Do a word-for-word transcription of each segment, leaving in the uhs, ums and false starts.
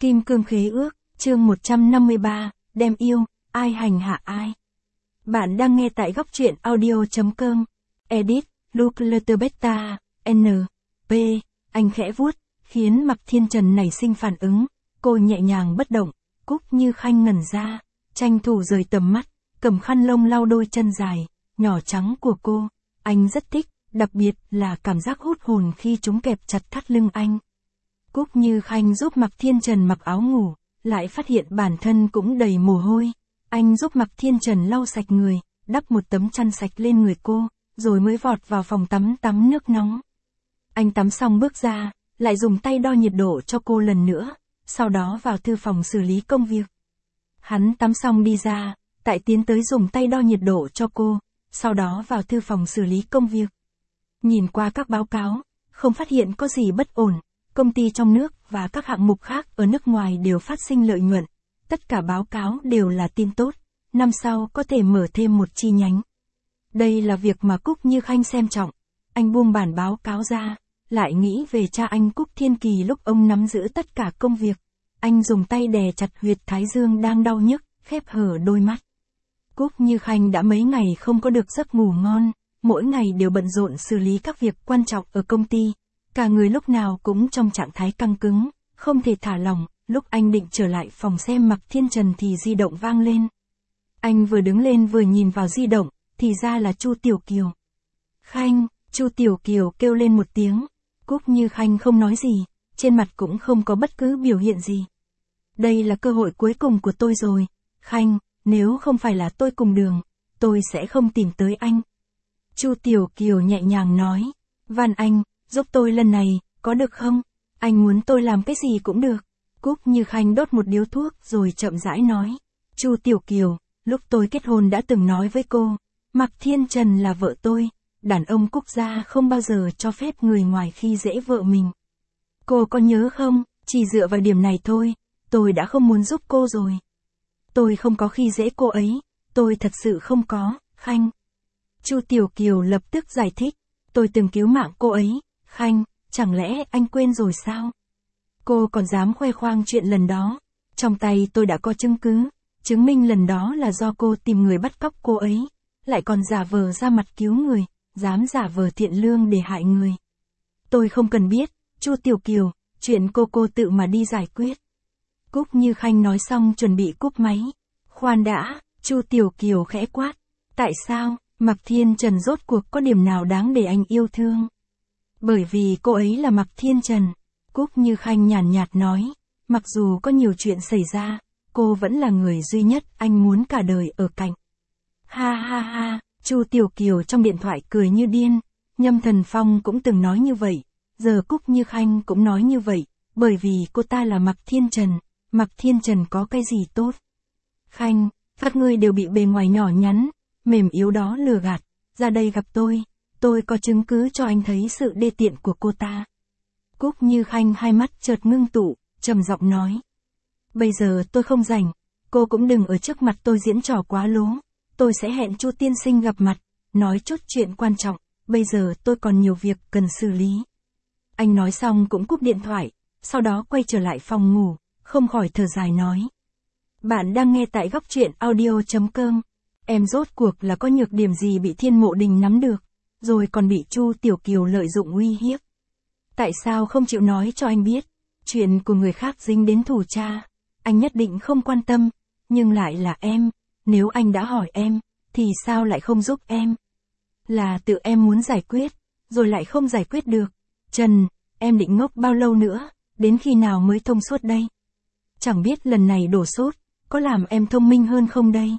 Kim cương khế ước, chương một trăm năm mươi ba, đem yêu, ai hành hạ ai. Bạn đang nghe tại góc truyện audio chấm com. Edit, Luke Letterbetta, N. P. Anh khẽ vuốt, khiến Mạc Thiên Trần nảy sinh phản ứng. Cô nhẹ nhàng bất động, Cúc Như Khanh ngẩn ra, tranh thủ rời tầm mắt, cầm khăn lông lau đôi chân dài, nhỏ trắng của cô. Anh rất thích, đặc biệt là cảm giác hút hồn khi chúng kẹp chặt thắt lưng anh. Cúc Như Khanh giúp Mạc Thiên Trần mặc áo ngủ, lại phát hiện bản thân cũng đầy mồ hôi. Anh giúp Mạc Thiên Trần lau sạch người, đắp một tấm chăn sạch lên người cô, rồi mới vọt vào phòng tắm tắm nước nóng. Anh tắm xong bước ra, lại dùng tay đo nhiệt độ cho cô lần nữa, sau đó vào thư phòng xử lý công việc. Hắn tắm xong đi ra, tại tiến tới dùng tay đo nhiệt độ cho cô, sau đó vào thư phòng xử lý công việc. Nhìn qua các báo cáo, không phát hiện có gì bất ổn, công ty trong nước và các hạng mục khác ở nước ngoài đều phát sinh lợi nhuận. Tất cả báo cáo đều là tin tốt, năm sau có thể mở thêm một chi nhánh. Đây là việc mà Cúc Như Khanh xem trọng. Anh buông bản báo cáo ra, lại nghĩ về cha anh Cúc Thiên Kỳ lúc ông nắm giữ tất cả công việc. Anh dùng tay đè chặt huyệt thái dương đang đau nhức, khép hở đôi mắt. Cúc Như Khanh đã mấy ngày không có được giấc ngủ ngon, mỗi ngày đều bận rộn xử lý các việc quan trọng ở công ty. Cả người lúc nào cũng trong trạng thái căng cứng, không thể thả lỏng. Lúc anh định trở lại phòng xem Mạc Thiên Trần thì di động vang lên. Anh vừa đứng lên vừa nhìn vào di động, thì ra là Chu Tiểu Kiều. Khanh, Chu Tiểu Kiều kêu lên một tiếng. Cúc Như Khanh không nói gì, trên mặt cũng không có bất cứ biểu hiện gì. Đây là cơ hội cuối cùng của tôi rồi, Khanh, nếu không phải là tôi cùng đường, tôi sẽ không tìm tới anh. Chu Tiểu Kiều nhẹ nhàng nói, van anh, giúp tôi lần này, có được không? Anh muốn tôi làm cái gì cũng được. Cúc Như Khanh đốt một điếu thuốc rồi chậm rãi nói. Chu Tiểu Kiều, lúc tôi kết hôn đã từng nói với cô, Mạc Thiên Trần là vợ tôi, đàn ông Cúc gia không bao giờ cho phép người ngoài khi dễ vợ mình. Cô có nhớ không, chỉ dựa vào điểm này thôi, tôi đã không muốn giúp cô rồi. Tôi không có khi dễ cô ấy, tôi thật sự không có, Khanh. Chu Tiểu Kiều lập tức giải thích, tôi từng cứu mạng cô ấy, Khanh, chẳng lẽ anh quên rồi sao? Cô còn dám khoe khoang chuyện lần đó. Trong tay tôi đã có chứng cứ, chứng minh lần đó là do cô tìm người bắt cóc cô ấy, lại còn giả vờ ra mặt cứu người, dám giả vờ thiện lương để hại người. Tôi không cần biết, Chu Tiểu Kiều, chuyện cô cô tự mà đi giải quyết. Cúc Như Khanh nói xong chuẩn bị cúp máy. Khoan đã, Chu Tiểu Kiều khẽ quát. Tại sao, Mạc Thiên Trần rốt cuộc có điểm nào đáng để anh yêu thương? Bởi vì cô ấy là Mạc Thiên Trần. Cúc Như Khanh nhàn nhạt nói, mặc dù có nhiều chuyện xảy ra, cô vẫn là người duy nhất anh muốn cả đời ở cạnh. Ha ha ha, Chu Tiểu Kiều trong điện thoại cười như điên, Nhâm Thần Phong cũng từng nói như vậy, giờ Cúc Như Khanh cũng nói như vậy, bởi vì cô ta là Mạc Thiên Trần, Mạc Thiên Trần có cái gì tốt? Khanh, các ngươi đều bị bề ngoài nhỏ nhắn, mềm yếu đó lừa gạt, ra đây gặp tôi, tôi có chứng cứ cho anh thấy sự đê tiện của cô ta. Cúc Như Khanh hai mắt chợt ngưng tụ, trầm giọng nói. Bây giờ tôi không rảnh, cô cũng đừng ở trước mặt tôi diễn trò quá lố, tôi sẽ hẹn Chu tiên sinh gặp mặt, nói chút chuyện quan trọng, bây giờ tôi còn nhiều việc cần xử lý. Anh nói xong cũng cúp điện thoại, sau đó quay trở lại phòng ngủ, không khỏi thở dài nói. Bạn đang nghe tại góc truyện audio chấm com. Em rốt cuộc là có nhược điểm gì bị Thiên Mộ Đình nắm được, rồi còn bị Chu Tiểu Kiều lợi dụng uy hiếp. Tại sao không chịu nói cho anh biết, chuyện của người khác dính đến thù cha, anh nhất định không quan tâm, nhưng lại là em, nếu anh đã hỏi em, thì sao lại không giúp em? Là tự em muốn giải quyết, rồi lại không giải quyết được. Trần, em định ngốc bao lâu nữa, đến khi nào mới thông suốt đây? Chẳng biết lần này đổ sốt, có làm em thông minh hơn không đây?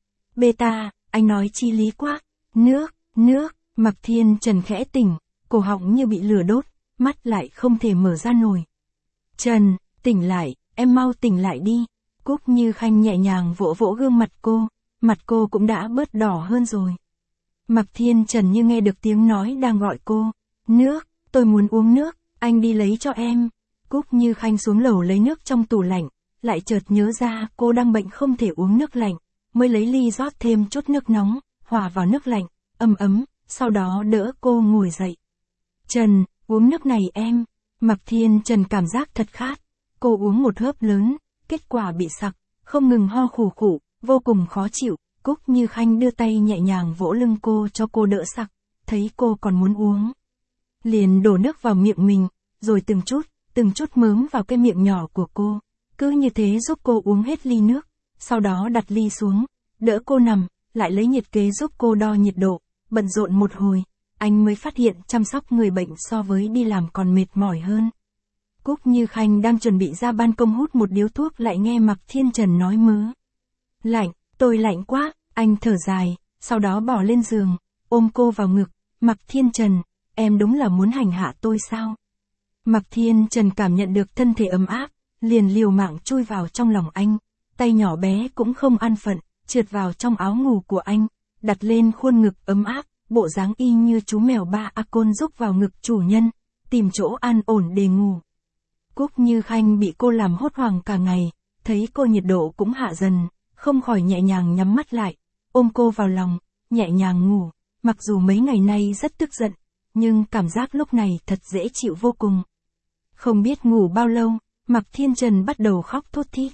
Beta, anh nói chi lý quá, nước, nước, Mạc Thiên Trần khẽ tỉnh, cổ họng như bị lửa đốt. Mắt lại không thể mở ra nổi. Trần, tỉnh lại, em mau tỉnh lại đi. Cúc Như Khanh nhẹ nhàng vỗ vỗ gương mặt cô, mặt cô cũng đã bớt đỏ hơn rồi. Mạc Thiên Trần như nghe được tiếng nói đang gọi cô. Nước, tôi muốn uống nước, anh đi lấy cho em. Cúc Như Khanh xuống lầu lấy nước trong tủ lạnh, lại chợt nhớ ra cô đang bệnh không thể uống nước lạnh, mới lấy ly rót thêm chút nước nóng, hòa vào nước lạnh, ấm ấm, sau đó đỡ cô ngồi dậy. Trần, uống nước này em. Mạc Thiên Trần cảm giác thật khát, cô uống một hớp lớn, kết quả bị sặc, không ngừng ho khủ khủ, vô cùng khó chịu. Cúc Như Khanh đưa tay nhẹ nhàng vỗ lưng cô cho cô đỡ sặc, thấy cô còn muốn uống. Liền đổ nước vào miệng mình, rồi từng chút, từng chút mớm vào cái miệng nhỏ của cô. Cứ như thế giúp cô uống hết ly nước, sau đó đặt ly xuống, đỡ cô nằm, lại lấy nhiệt kế giúp cô đo nhiệt độ, bận rộn một hồi, anh mới phát hiện chăm sóc người bệnh so với đi làm còn mệt mỏi hơn. Cúc Như Khanh đang chuẩn bị ra ban công hút một điếu thuốc lại nghe Mạc Thiên Trần nói mớ. Lạnh, tôi lạnh quá, anh thở dài, sau đó bỏ lên giường, ôm cô vào ngực. Mạc Thiên Trần, em đúng là muốn hành hạ tôi sao? Mạc Thiên Trần cảm nhận được thân thể ấm áp, liền liều mạng chui vào trong lòng anh, tay nhỏ bé cũng không an phận, trượt vào trong áo ngủ của anh, đặt lên khuôn ngực ấm áp, bộ dáng y như chú mèo ba a côn rúc vào ngực chủ nhân, tìm chỗ an ổn để ngủ. Cúc Như Khanh bị cô làm hốt hoảng cả ngày, thấy cô nhiệt độ cũng hạ dần, không khỏi nhẹ nhàng nhắm mắt lại, ôm cô vào lòng, nhẹ nhàng ngủ. Mặc dù mấy ngày nay rất tức giận, nhưng cảm giác lúc này thật dễ chịu vô cùng. Không biết ngủ bao lâu, Mạc Thiên Trần bắt đầu khóc thút thít.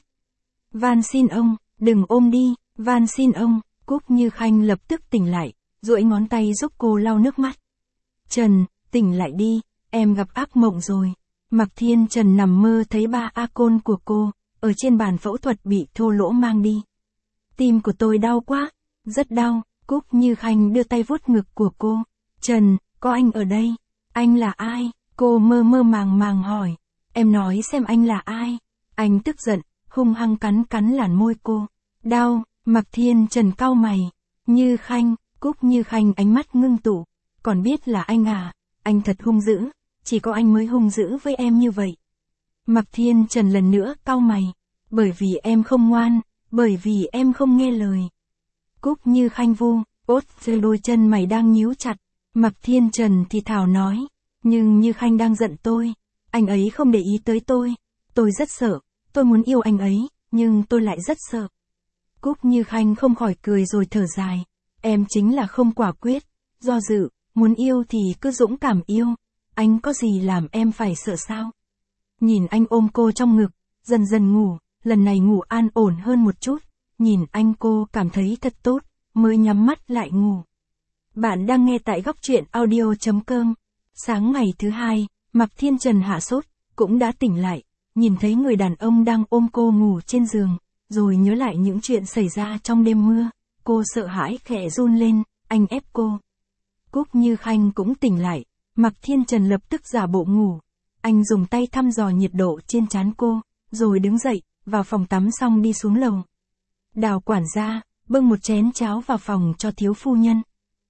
Van xin ông, đừng ôm đi, van xin ông. Cúc Như Khanh lập tức tỉnh lại, duỗi ngón tay giúp cô lau nước mắt. Trần, tỉnh lại đi, em gặp ác mộng rồi. Mạc Thiên Trần nằm mơ thấy ba a côn của cô, ở trên bàn phẫu thuật bị thô lỗ mang đi. Tim của tôi đau quá, rất đau. Cúc Như Khanh đưa tay vuốt ngực của cô. Trần, có anh ở đây. Anh là ai? Cô mơ mơ màng màng hỏi. Em nói xem anh là ai? Anh tức giận, hung hăng cắn cắn làn môi cô. Đau, Mạc Thiên Trần cau mày. Như Khanh, Cúc Như Khanh ánh mắt ngưng tụ. Còn biết là anh à? Anh thật hung dữ, chỉ có anh mới hung dữ với em như vậy. Mạc Thiên Trần lần nữa cau mày. Bởi vì em không ngoan, bởi vì em không nghe lời. Cúc Như Khanh vu, ốt đôi chân mày đang nhíu chặt. Mạc Thiên Trần thì thào nói. Nhưng Như Khanh đang giận tôi. Anh ấy không để ý tới tôi. Tôi rất sợ. Tôi muốn yêu anh ấy, nhưng tôi lại rất sợ. Cúc Như Khanh không khỏi cười rồi thở dài. Em chính là không quả quyết, do dự, muốn yêu thì cứ dũng cảm yêu. Anh có gì làm em phải sợ sao? Nhìn anh ôm cô trong ngực, dần dần ngủ, lần này ngủ an ổn hơn một chút. Nhìn anh cô cảm thấy thật tốt, mới nhắm mắt lại ngủ. Bạn đang nghe tại góc truyện audio chấm com. Sáng ngày thứ hai, Mạc Thiên Trần hạ sốt, cũng đã tỉnh lại, nhìn thấy người đàn ông đang ôm cô ngủ trên giường, rồi nhớ lại những chuyện xảy ra trong đêm mưa, cô sợ hãi khẽ run lên, anh ép cô. Cúc Như Khanh cũng tỉnh lại, Mạc Thiên Trần lập tức giả bộ ngủ, anh dùng tay thăm dò nhiệt độ trên trán cô, rồi đứng dậy, vào phòng tắm xong đi xuống lầu. Đào quản gia, bưng một chén cháo vào phòng cho thiếu phu nhân.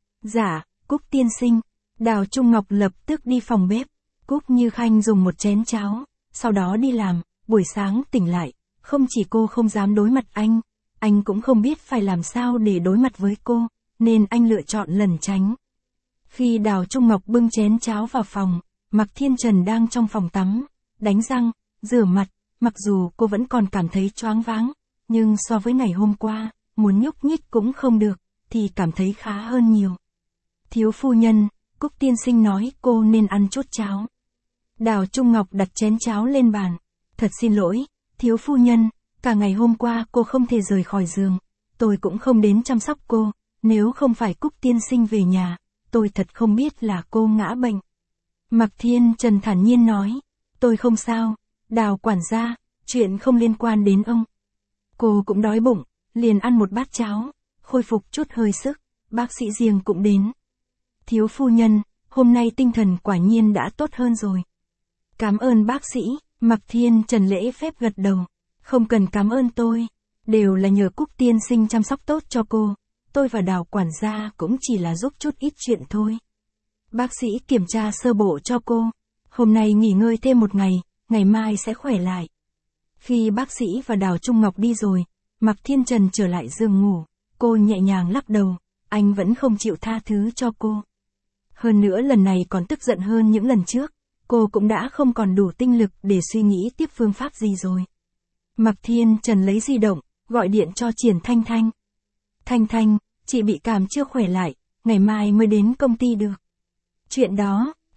Dạ, Cúc tiên sinh. Đào Trung Ngọc lập tức đi phòng bếp. Cúc Như Khanh dùng một chén cháo, sau đó đi làm. Buổi sáng tỉnh lại, không chỉ cô không dám đối mặt anh, anh cũng không biết phải làm sao để đối mặt với cô, nên anh lựa chọn lẩn tránh. Khi Đào Trung Ngọc bưng chén cháo vào phòng, Mạc Thiên Trần đang trong phòng tắm, đánh răng, rửa mặt. Mặc dù cô vẫn còn cảm thấy choáng váng, nhưng so với ngày hôm qua, muốn nhúc nhích cũng không được, thì cảm thấy khá hơn nhiều. Thiếu phu nhân, Cúc tiên sinh nói cô nên ăn chút cháo. Đào Trung Ngọc đặt chén cháo lên bàn. Thật xin lỗi, thiếu phu nhân, cả ngày hôm qua cô không thể rời khỏi giường, tôi cũng không đến chăm sóc cô, nếu không phải Cúc tiên sinh về nhà, tôi thật không biết là cô ngã bệnh. Mạc Thiên Trần thản nhiên nói, tôi không sao, Đào quản gia, chuyện không liên quan đến ông. Cô cũng đói bụng, liền ăn một bát cháo, khôi phục chút hơi sức, bác sĩ riêng cũng đến. Thiếu phu nhân, hôm nay tinh thần quả nhiên đã tốt hơn rồi. Cảm ơn bác sĩ, Mạc Thiên Trần lễ phép gật đầu. Không cần cảm ơn tôi, đều là nhờ Cúc tiên sinh chăm sóc tốt cho cô. Tôi và Đào quản gia cũng chỉ là giúp chút ít chuyện thôi. Bác sĩ kiểm tra sơ bộ cho cô. Hôm nay nghỉ ngơi thêm một ngày, ngày mai sẽ khỏe lại. Khi bác sĩ và Đào Trung Ngọc đi rồi, Mạc Thiên Trần trở lại giường ngủ. Cô nhẹ nhàng lắc đầu, anh vẫn không chịu tha thứ cho cô. Hơn nữa lần này còn tức giận hơn những lần trước, cô cũng đã không còn đủ tinh lực để suy nghĩ tiếp phương pháp gì rồi. Mạc Thiên Trần lấy di động, gọi điện cho Triển Thanh Thanh. Thanh Thanh, chị bị cảm chưa khỏe lại, ngày mai mới đến công ty được. Chuyện đó,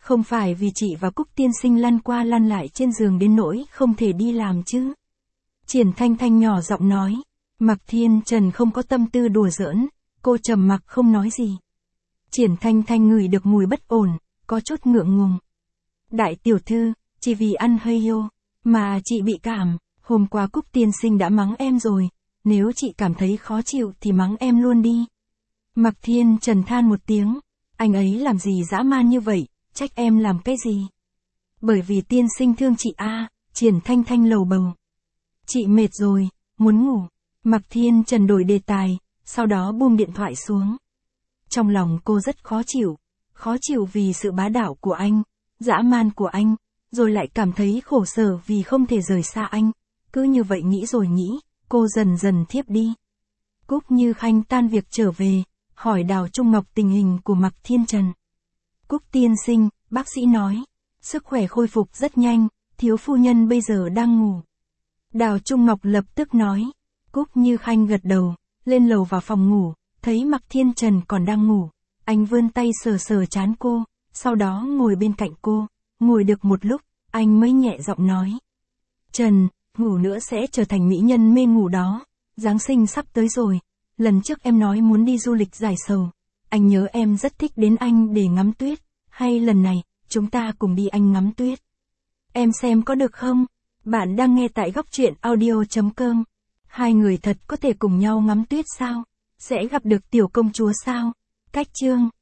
Không phải vì chị và Cúc tiên sinh lăn qua lăn lại trên giường đến nỗi không thể đi làm chứ. Triển Thanh Thanh nhỏ giọng nói. Mạc Thiên Trần không có tâm tư đùa giỡn, cô trầm mặc không nói gì. Triển Thanh Thanh ngửi được mùi bất ổn, có chút ngượng ngùng. Đại tiểu thư, chỉ vì ăn hơi yêu, mà chị bị cảm, hôm qua Cúc tiên sinh đã mắng em rồi, nếu chị cảm thấy khó chịu thì mắng em luôn đi. Mạc Thiên Trần than một tiếng, anh ấy làm gì dã man như vậy, trách em làm cái gì? Bởi vì tiên sinh thương chị a, à, Triển Thanh Thanh lầu bầu. Chị mệt rồi, muốn ngủ. Mạc Thiên Trần đổi đề tài, sau đó buông điện thoại xuống. Trong lòng cô rất khó chịu, khó chịu vì sự bá đạo của anh, dã man của anh, rồi lại cảm thấy khổ sở vì không thể rời xa anh. Cứ như vậy nghĩ rồi nghĩ, cô dần dần thiếp đi. Cúc Như Khanh tan việc trở về, hỏi Đào Trung Ngọc tình hình của Mạc Thiên Trần. Cúc tiên sinh, bác sĩ nói, sức khỏe khôi phục rất nhanh, thiếu phu nhân bây giờ đang ngủ. Đào Trung Ngọc lập tức nói. Cúc Như Khanh gật đầu, lên lầu vào phòng ngủ, thấy Mạc Thiên Trần còn đang ngủ. Anh vươn tay sờ sờ trán cô, sau đó ngồi bên cạnh cô, ngồi được một lúc, anh mới nhẹ giọng nói. Trần, ngủ nữa sẽ trở thành mỹ nhân mê ngủ đó, Giáng sinh sắp tới rồi, lần trước em nói muốn đi du lịch giải sầu, anh nhớ em rất thích đến anh để ngắm tuyết, hay lần này, chúng ta cùng đi anh ngắm tuyết. Em xem có được không? Bạn đang nghe tại góc truyện audio chấm com. Hai người thật có thể cùng nhau ngắm tuyết sao? Sẽ gặp được tiểu công chúa sao? Cách chương